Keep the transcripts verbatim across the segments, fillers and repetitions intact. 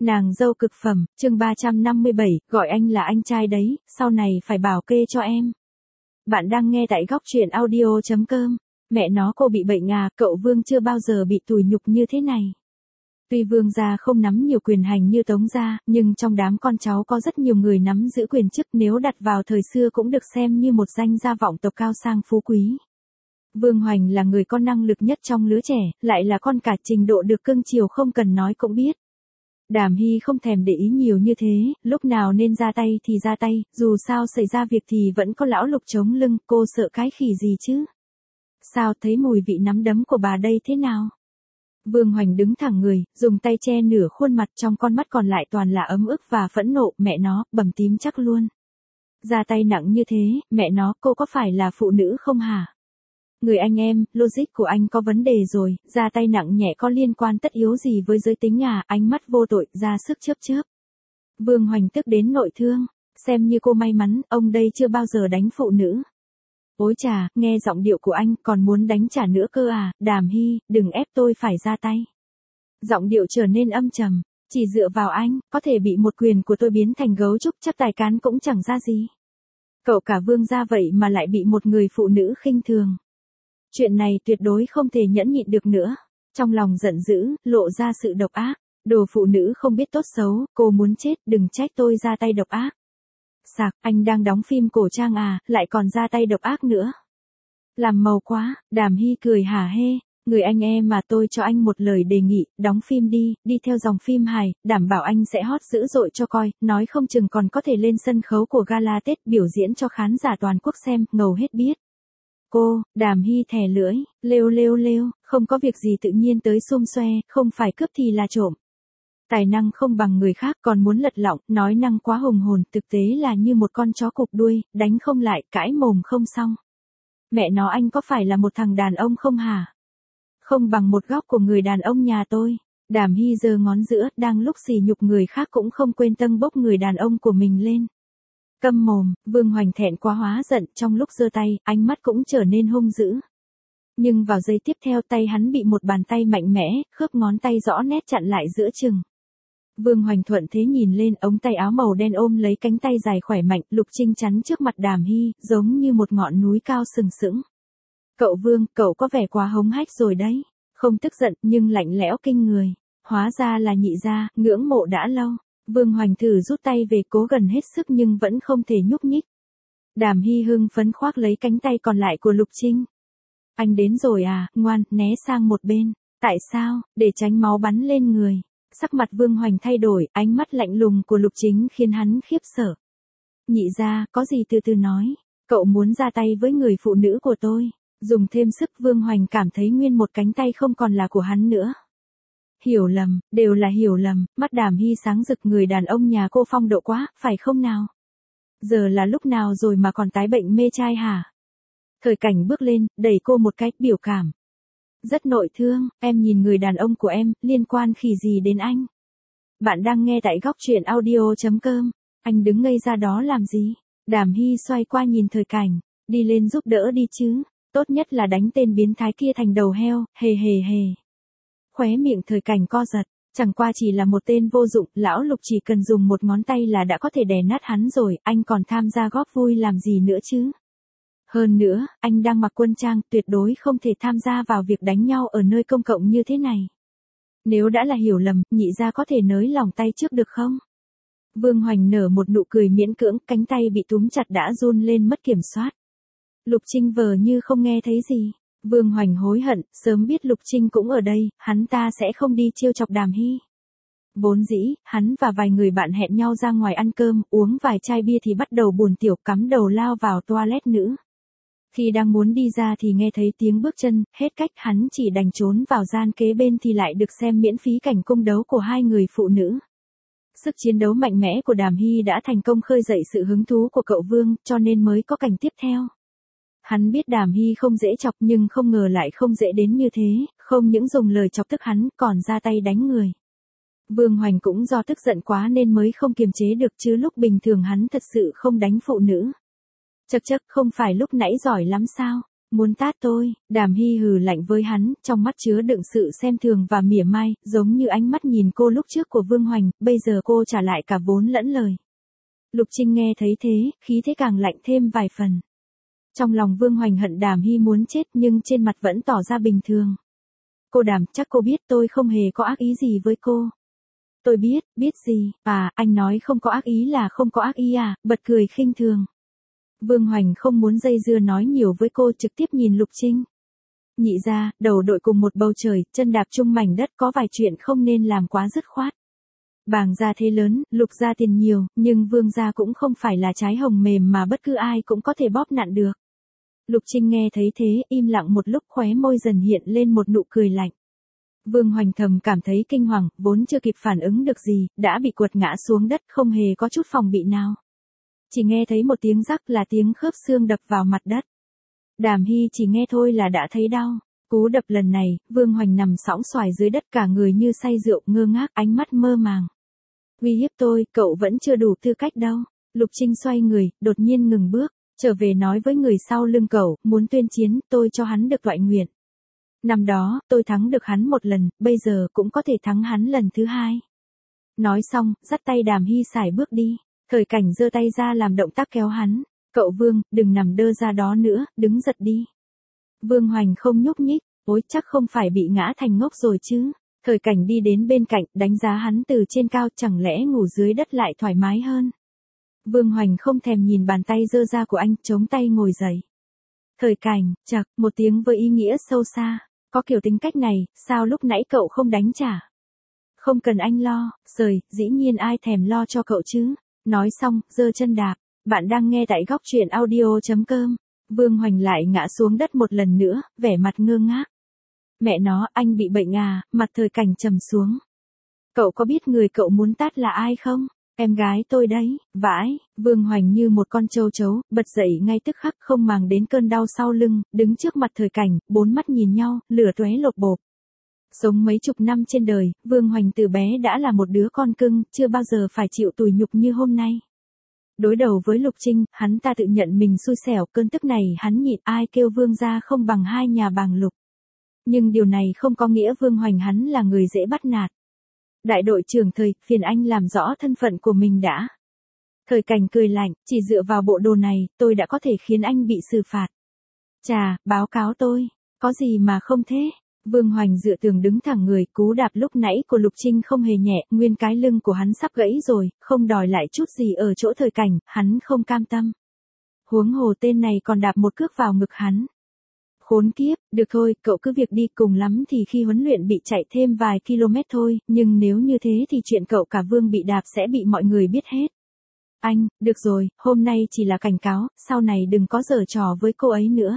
Nàng dâu cực phẩm, chương ba trăm năm mươi bảy, gọi anh là anh trai đấy, sau này phải bảo kê cho em. Bạn đang nghe tại góc truyện audio chấm com. Mẹ nó cô bị bệnh à, cậu Vương chưa bao giờ bị tủi nhục như thế này. Tuy Vương gia không nắm nhiều quyền hành như Tống gia, nhưng trong đám con cháu có rất nhiều người nắm giữ quyền chức, nếu đặt vào thời xưa cũng được xem như một danh gia vọng tộc cao sang phú quý. Vương Hoành là người có năng lực nhất trong lứa trẻ, lại là con cả, trình độ được cưng chiều không cần nói cũng biết. Đàm Hy không thèm để ý nhiều như thế, lúc nào nên ra tay thì ra tay, dù sao xảy ra việc thì vẫn có lão Lục chống lưng, cô sợ cái khỉ gì chứ? Sao thấy mùi vị nắm đấm của bà đây thế nào? Vương Hoành đứng thẳng người, dùng tay che nửa khuôn mặt, trong con mắt còn lại toàn là ấm ức và phẫn nộ, mẹ nó, bầm tím chắc luôn. Ra tay nặng như thế, mẹ nó, cô có phải là phụ nữ không hả? Người anh em, logic của anh có vấn đề rồi, ra tay nặng nhẹ có liên quan tất yếu gì với giới tính à, ánh mắt vô tội, ra sức chớp chớp. Vương Hoành tức đến nội thương, xem như cô may mắn, ông đây chưa bao giờ đánh phụ nữ. Ôi chà, nghe giọng điệu của anh, còn muốn đánh trả nữa cơ à, Đàm Hy, đừng ép tôi phải ra tay. Giọng điệu trở nên âm trầm, chỉ dựa vào anh, có thể bị một quyền của tôi biến thành gấu trúc, chắc tài cán cũng chẳng ra gì. Cậu cả Vương gia vậy mà lại bị một người phụ nữ khinh thường. Chuyện này tuyệt đối không thể nhẫn nhịn được nữa. Trong lòng giận dữ, lộ ra sự độc ác. Đồ phụ nữ không biết tốt xấu, cô muốn chết, đừng trách tôi ra tay độc ác. Sạc, anh đang đóng phim cổ trang à, lại còn ra tay độc ác nữa. Làm màu quá, Đàm Hy cười hả hê. Người anh em mà, tôi cho anh một lời đề nghị, đóng phim đi, đi theo dòng phim hài, đảm bảo anh sẽ hot dữ dội cho coi, nói không chừng còn có thể lên sân khấu của gala Tết biểu diễn cho khán giả toàn quốc xem, ngầu hết biết. Cô, Đàm Hy thè lưỡi, lêu lêu lêu, không có việc gì tự nhiên tới xum xoe, không phải cướp thì là trộm. Tài năng không bằng người khác còn muốn lật lọng, nói năng quá hùng hồn, thực tế là như một con chó cụp đuôi, đánh không lại, cãi mồm không xong. Mẹ nó, anh có phải là một thằng đàn ông không hả? Không bằng một góc của người đàn ông nhà tôi. Đàm Hy giơ ngón giữa, đang lúc sỉ nhục người khác cũng không quên tâng bốc người đàn ông của mình lên. Câm mồm, Vương Hoành thẹn quá hóa giận, trong lúc giơ tay, ánh mắt cũng trở nên hung dữ. Nhưng vào giây tiếp theo tay hắn bị một bàn tay mạnh mẽ, khớp ngón tay rõ nét chặn lại giữa chừng. Vương Hoành thuận thế nhìn lên, ống tay áo màu đen ôm lấy cánh tay dài khỏe mạnh, Lục Trinh chắn trước mặt Đàm Hy, giống như một ngọn núi cao sừng sững. Cậu Vương, cậu có vẻ quá hống hách rồi đấy. Không tức giận, nhưng lạnh lẽo kinh người. Hóa ra là nhị gia, ngưỡng mộ đã lâu. Vương Hoành thử rút tay về, cố gần hết sức nhưng vẫn không thể nhúc nhích. Đàm Hy hưng phấn khoác lấy cánh tay còn lại của Lục Trinh. Anh đến rồi à, ngoan, né sang một bên. Tại sao? Để tránh máu bắn lên người. Sắc mặt Vương Hoành thay đổi, ánh mắt lạnh lùng của Lục Chính khiến hắn khiếp sợ. Nhị gia, có gì từ từ nói. Cậu muốn ra tay với người phụ nữ của tôi. Dùng thêm sức, Vương Hoành cảm thấy nguyên một cánh tay không còn là của hắn nữa. Hiểu lầm, đều là hiểu lầm, mắt Đàm Hy sáng rực, người đàn ông nhà cô phong độ quá, phải không nào? Giờ là lúc nào rồi mà còn tái bệnh mê trai hả? Thời Cảnh bước lên, đẩy cô một cái, biểu cảm. Rất nội thương, em nhìn người đàn ông của em, liên quan khỉ gì đến anh? Bạn đang nghe tại góc truyện audio chấm com, anh đứng ngây ra đó làm gì? Đàm Hy xoay qua nhìn Thời Cảnh, đi lên giúp đỡ đi chứ, tốt nhất là đánh tên biến thái kia thành đầu heo, hề hề hề. Khóe miệng Thời Cảnh co giật, chẳng qua chỉ là một tên vô dụng, lão Lục chỉ cần dùng một ngón tay là đã có thể đè nát hắn rồi, anh còn tham gia góp vui làm gì nữa chứ? Hơn nữa, anh đang mặc quân trang, tuyệt đối không thể tham gia vào việc đánh nhau ở nơi công cộng như thế này. Nếu đã là hiểu lầm, nhị gia có thể nới lỏng tay trước được không? Vương Hoành nở một nụ cười miễn cưỡng, cánh tay bị túm chặt đã run lên mất kiểm soát. Lục Trinh vờ như không nghe thấy gì. Vương Hoành hối hận, sớm biết Lục Trinh cũng ở đây, hắn ta sẽ không đi trêu chọc Đàm Hy. Vốn dĩ, hắn và vài người bạn hẹn nhau ra ngoài ăn cơm, uống vài chai bia thì bắt đầu buồn tiểu, cắm đầu lao vào toilet nữ. Khi đang muốn đi ra thì nghe thấy tiếng bước chân, hết cách hắn chỉ đành trốn vào gian kế bên thì lại được xem miễn phí cảnh cung đấu của hai người phụ nữ. Sức chiến đấu mạnh mẽ của Đàm Hy đã thành công khơi dậy sự hứng thú của cậu Vương, cho nên mới có cảnh tiếp theo. Hắn biết Đàm Hy không dễ chọc nhưng không ngờ lại không dễ đến như thế, không những dùng lời chọc tức hắn còn ra tay đánh người. Vương Hoành cũng do tức giận quá nên mới không kiềm chế được, chứ lúc bình thường hắn thật sự không đánh phụ nữ. Chậc chậc, không phải lúc nãy giỏi lắm sao? Muốn tát tôi, Đàm Hy hừ lạnh với hắn, trong mắt chứa đựng sự xem thường và mỉa mai, giống như ánh mắt nhìn cô lúc trước của Vương Hoành, bây giờ cô trả lại cả vốn lẫn lời. Lục Trinh nghe thấy thế, khí thế càng lạnh thêm vài phần. Trong lòng Vương Hoành hận Đàm Hy muốn chết nhưng trên mặt vẫn tỏ ra bình thường. Cô Đàm, chắc cô biết tôi không hề có ác ý gì với cô. Tôi biết, biết gì, à, anh nói không có ác ý là không có ác ý à, bật cười khinh thường. Vương Hoành không muốn dây dưa nói nhiều với cô, trực tiếp nhìn Lục Trinh. Nhị gia, đầu đội cùng một bầu trời, chân đạp chung mảnh đất, có vài chuyện không nên làm quá dứt khoát. Bàng gia thế lớn, Lục gia tiền nhiều, nhưng Vương gia cũng không phải là trái hồng mềm mà bất cứ ai cũng có thể bóp nặn được. Lục Trinh nghe thấy thế, im lặng một lúc, khóe môi dần hiện lên một nụ cười lạnh. Vương Hoành thầm cảm thấy kinh hoàng, vốn chưa kịp phản ứng được gì, đã bị quật ngã xuống đất, không hề có chút phòng bị nào. Chỉ nghe thấy một tiếng rắc, là tiếng khớp xương đập vào mặt đất. Đàm Hy chỉ nghe thôi là đã thấy đau. Cú đập lần này, Vương Hoành nằm sõng xoài dưới đất, cả người như say rượu, ngơ ngác, ánh mắt mơ màng. Uy hiếp tôi, cậu vẫn chưa đủ tư cách đâu. Lục Trinh xoay người, đột nhiên ngừng bước, trở về nói với người sau lưng cậu, muốn tuyên chiến, tôi cho hắn được toại nguyện. Năm đó, tôi thắng được hắn một lần, bây giờ cũng có thể thắng hắn lần thứ hai. Nói xong, dắt tay Đàm Hy xài bước đi. Thời Cảnh giơ tay ra làm động tác kéo hắn. Cậu Vương, đừng nằm đơ ra đó nữa, đứng giật đi. Vương Hoành không nhúc nhích, ôi chắc không phải bị ngã thành ngốc rồi chứ. Thời Cảnh đi đến bên cạnh, đánh giá hắn từ trên cao, chẳng lẽ ngủ dưới đất lại thoải mái hơn. Vương Hoành không thèm nhìn bàn tay giơ ra của anh, chống tay ngồi dậy. Thời Cảnh, chậc, một tiếng với ý nghĩa sâu xa. Có kiểu tính cách này, sao lúc nãy cậu không đánh trả? Không cần anh lo, sời, dĩ nhiên ai thèm lo cho cậu chứ. Nói xong, giơ chân đạp. Bạn đang nghe tại góc truyện audio chấm com. Vương Hoành lại ngã xuống đất một lần nữa, vẻ mặt ngơ ngác. Mẹ nó, anh bị bệnh à, mặt Thời Cảnh trầm xuống. Cậu có biết người cậu muốn tát là ai không? Em gái tôi đấy, vãi. Vương Hoành như một con trâu chấu, bật dậy ngay tức khắc, không màng đến cơn đau sau lưng, đứng trước mặt Thời Cảnh, bốn mắt nhìn nhau, lửa tóe lột bộp. Sống mấy chục năm trên đời, Vương Hoành từ bé đã là một đứa con cưng, chưa bao giờ phải chịu tủi nhục như hôm nay. Đối đầu với Lục Trinh, hắn ta tự nhận mình xui xẻo, cơn tức này hắn nhịn, ai kêu Vương gia không bằng hai nhà Bàng Lục. Nhưng điều này không có nghĩa Vương Hoành hắn là người dễ bắt nạt. Đại đội trưởng Thời, phiền anh làm rõ thân phận của mình đã. Thời Cảnh cười lạnh, chỉ dựa vào bộ đồ này, tôi đã có thể khiến anh bị xử phạt. Chà, báo cáo tôi, có gì mà không thế? Vương Hoành dựa tường đứng thẳng người, cú đạp lúc nãy của Lục Trinh không hề nhẹ, nguyên cái lưng của hắn sắp gãy rồi, không đòi lại chút gì ở chỗ Thời Cảnh, hắn không cam tâm. Huống hồ tên này còn đạp một cước vào ngực hắn. Khốn kiếp, được thôi, cậu cứ việc đi, cùng lắm thì khi huấn luyện bị chạy thêm vài km thôi, nhưng nếu như thế thì chuyện cậu cả Vương bị đạp sẽ bị mọi người biết hết. Anh, được rồi, hôm nay chỉ là cảnh cáo, sau này đừng có giở trò với cô ấy nữa.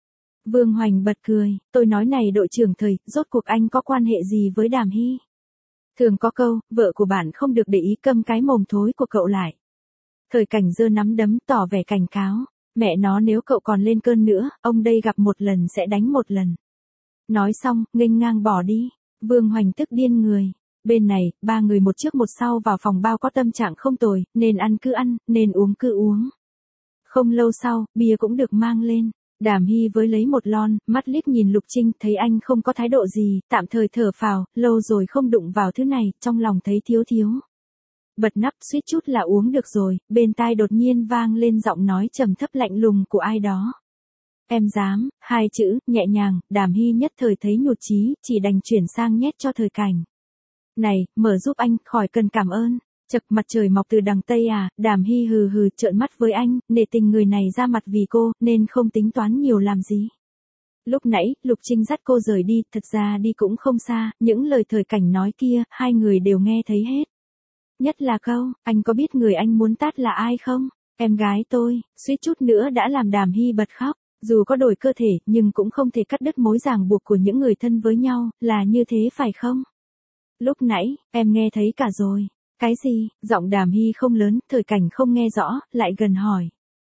Vương Hoành bật cười, tôi nói này đội trưởng Thời, rốt cuộc anh có quan hệ gì với Đàm Hy? Thường có câu, vợ của bạn không được để ý, câm cái mồm thối của cậu lại. Thời Cảnh giơ nắm đấm tỏ vẻ cảnh cáo, mẹ nó nếu cậu còn lên cơn nữa, ông đây gặp một lần sẽ đánh một lần. Nói xong, nghênh ngang bỏ đi, Vương Hoành tức điên người. Bên này, ba người một trước một sau vào phòng bao có tâm trạng không tồi, nên ăn cứ ăn, nên uống cứ uống. Không lâu sau, bia cũng được mang lên. Đàm Hy với lấy một lon, mắt liếc nhìn Lục Trinh, thấy anh không có thái độ gì, tạm thời thở phào, lâu rồi không đụng vào thứ này, trong lòng thấy thiếu thiếu. Bật nắp suýt chút là uống được rồi, bên tai đột nhiên vang lên giọng nói trầm thấp lạnh lùng của ai đó. Em dám, hai chữ, nhẹ nhàng, Đàm Hy nhất thời thấy nhụt chí, chỉ đành chuyển sang nhét cho Thời Cảnh. Này, mở giúp anh, khỏi cần cảm ơn. Chật, mặt trời mọc từ đằng Tây à, Đàm Hy hừ hừ trợn mắt với anh, nể tình người này ra mặt vì cô, nên không tính toán nhiều làm gì. Lúc nãy, Lục Trinh dắt cô rời đi, thật ra đi cũng không xa, những lời Thời Cảnh nói kia, hai người đều nghe thấy hết. Nhất là câu, anh có biết người anh muốn tát là ai không? Em gái tôi, suýt chút nữa đã làm Đàm Hy bật khóc. Dù có đổi cơ thể, nhưng cũng không thể cắt đứt mối ràng buộc của những người thân với nhau, là như thế phải không? Lúc nãy, em nghe thấy cả rồi. Cái gì? Giọng Đàm Hy không lớn, Thời Cảnh không nghe rõ, lại gần hỏi.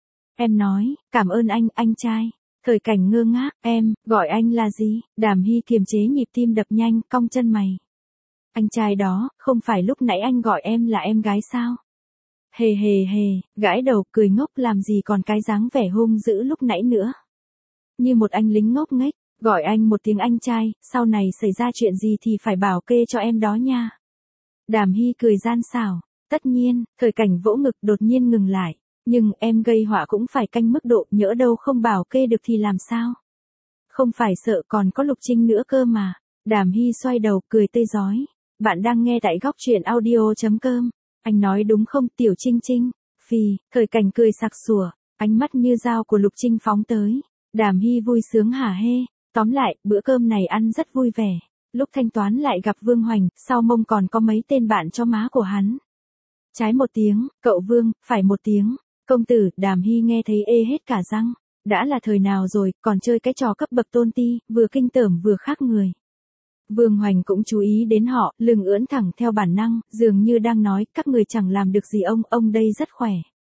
Em nói, cảm ơn anh, anh trai. Thời Cảnh ngơ ngác, em, gọi anh là gì? Đàm Hy kiềm chế nhịp tim đập nhanh, cong chân mày. Anh trai đó, không phải lúc nãy anh gọi em là em gái sao? Hề hề hề, gãi đầu, cười ngốc làm gì còn cái dáng vẻ hung dữ lúc nãy nữa. như một anh lính ngốc nghếch, gọi anh một tiếng anh trai, sau này xảy ra chuyện gì thì phải bảo kê cho em đó nha. Đàm Hy cười gian xảo, tất nhiên, Thời Cảnh vỗ ngực đột nhiên ngừng lại, nhưng em gây họa cũng phải canh mức độ, nhỡ đâu không bảo kê được thì làm sao? Không phải sợ còn có Lục Trinh nữa cơ mà. Đàm Hy xoay đầu cười tươi rói. Bạn đang nghe tại góc truyện audio.com. Anh nói đúng không Tiểu Trinh Trinh? Phì, Thời Cảnh cười sặc sủa, ánh mắt như dao của Lục Trinh phóng tới. Đàm Hy vui sướng hả hê. Tóm lại, bữa cơm này ăn rất vui vẻ. Lúc thanh toán lại gặp Vương Hoành, sau mông còn có mấy tên bạn cho má của hắn. Trái một tiếng, cậu Vương, phải một tiếng. Công tử, Đàm Hy nghe thấy ê hết cả răng. Đã là thời nào rồi, còn chơi cái trò cấp bậc tôn ti, vừa kinh tởm vừa khác người. Vương Hoành cũng chú ý đến họ, lưng ưỡn thẳng theo bản năng, dường như đang nói, các người chẳng làm được gì ông, ông đây rất khỏe.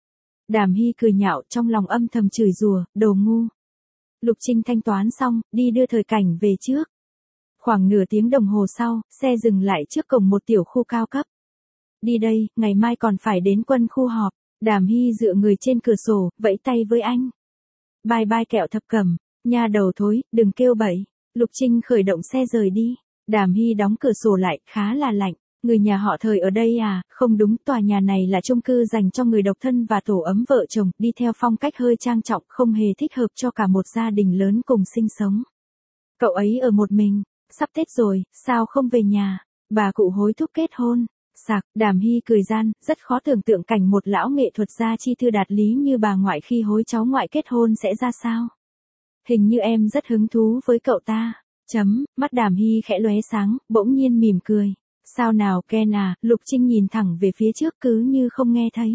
Đàm Hy cười nhạo trong lòng âm thầm chửi rủa, đồ ngu. Lục Trinh thanh toán xong, đi đưa Thời Cảnh về trước. Khoảng nửa tiếng đồng hồ sau, xe dừng lại trước cổng một tiểu khu cao cấp. Đi đây, ngày mai còn phải đến quân khu họp. Đàm Hy dựa người trên cửa sổ, vẫy tay với anh. Bye bye Kẹo Thập Cẩm, nha đầu thối, đừng kêu bậy. Lục Trinh khởi động xe rời đi. Đàm Hy đóng cửa sổ lại, khá là lạnh. Người nhà họ Thời ở đây à? Không đúng, tòa nhà này là chung cư dành cho người độc thân và tổ ấm vợ chồng, đi theo phong cách hơi trang trọng, không hề thích hợp cho cả một gia đình lớn cùng sinh sống. Cậu ấy ở một mình, sắp Tết rồi, sao không về nhà? Bà cụ hối thúc kết hôn. Sạc, Đàm Hy cười gian, rất khó tưởng tượng cảnh một lão nghệ thuật gia chi thư đạt lý như bà ngoại khi hối cháu ngoại kết hôn sẽ ra sao. Hình như em rất hứng thú với cậu ta. Chấm, mắt Đàm Hy khẽ lóe sáng, bỗng nhiên mỉm cười. Sao nào Ken à, Lục Trinh nhìn thẳng về phía trước cứ như không nghe thấy.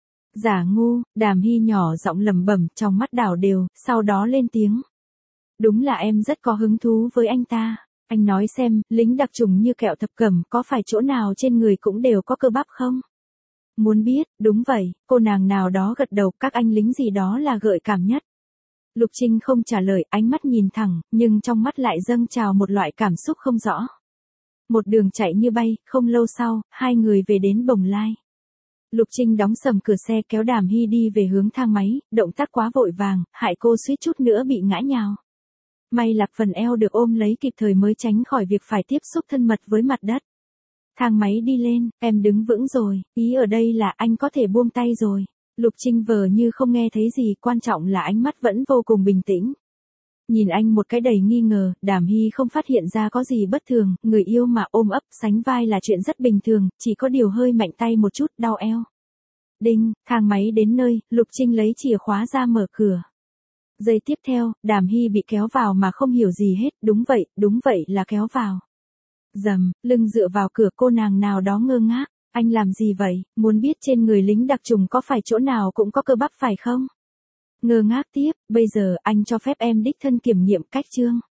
Giả ngu, Đàm Hy nhỏ giọng lẩm bẩm trong mắt đảo đều, sau đó lên tiếng. Đúng là em rất có hứng thú với anh ta. Anh nói xem, lính đặc trùng như Kẹo Thập Cẩm có phải chỗ nào trên người cũng đều có cơ bắp không? Muốn biết, đúng vậy, cô nàng nào đó gật đầu, các anh lính gì đó là gợi cảm nhất. Lục Trinh không trả lời, ánh mắt nhìn thẳng, nhưng trong mắt lại dâng trào một loại cảm xúc không rõ. Một đường chạy như bay, không lâu sau, hai người về đến Bồng Lai. Lục Trinh đóng sầm cửa xe kéo Đàm Hy đi về hướng thang máy, động tác quá vội vàng, hại cô suýt chút nữa bị ngã nhào. May là phần eo được ôm lấy kịp thời mới tránh khỏi việc phải tiếp xúc thân mật với mặt đất. Thang máy đi lên, em đứng vững rồi, ý ở đây là anh có thể buông tay rồi. Lục Trinh vờ như không nghe thấy gì, quan trọng là ánh mắt vẫn vô cùng bình tĩnh. Nhìn anh một cái đầy nghi ngờ, Đàm Hy không phát hiện ra có gì bất thường, người yêu mà ôm ấp, sánh vai là chuyện rất bình thường, chỉ có điều hơi mạnh tay một chút, đau eo. Đinh, thang máy đến nơi, Lục Trinh lấy chìa khóa ra mở cửa. Giây tiếp theo, Đàm Hy bị kéo vào mà không hiểu gì hết, đúng vậy, đúng vậy là kéo vào. Dầm, lưng dựa vào cửa, cô nàng nào đó ngơ ngác, anh làm gì vậy, muốn biết trên người lính đặc trùng có phải chỗ nào cũng có cơ bắp phải không? Ngơ ngác tiếp, bây giờ anh cho phép em đích thân kiểm nghiệm cách chương.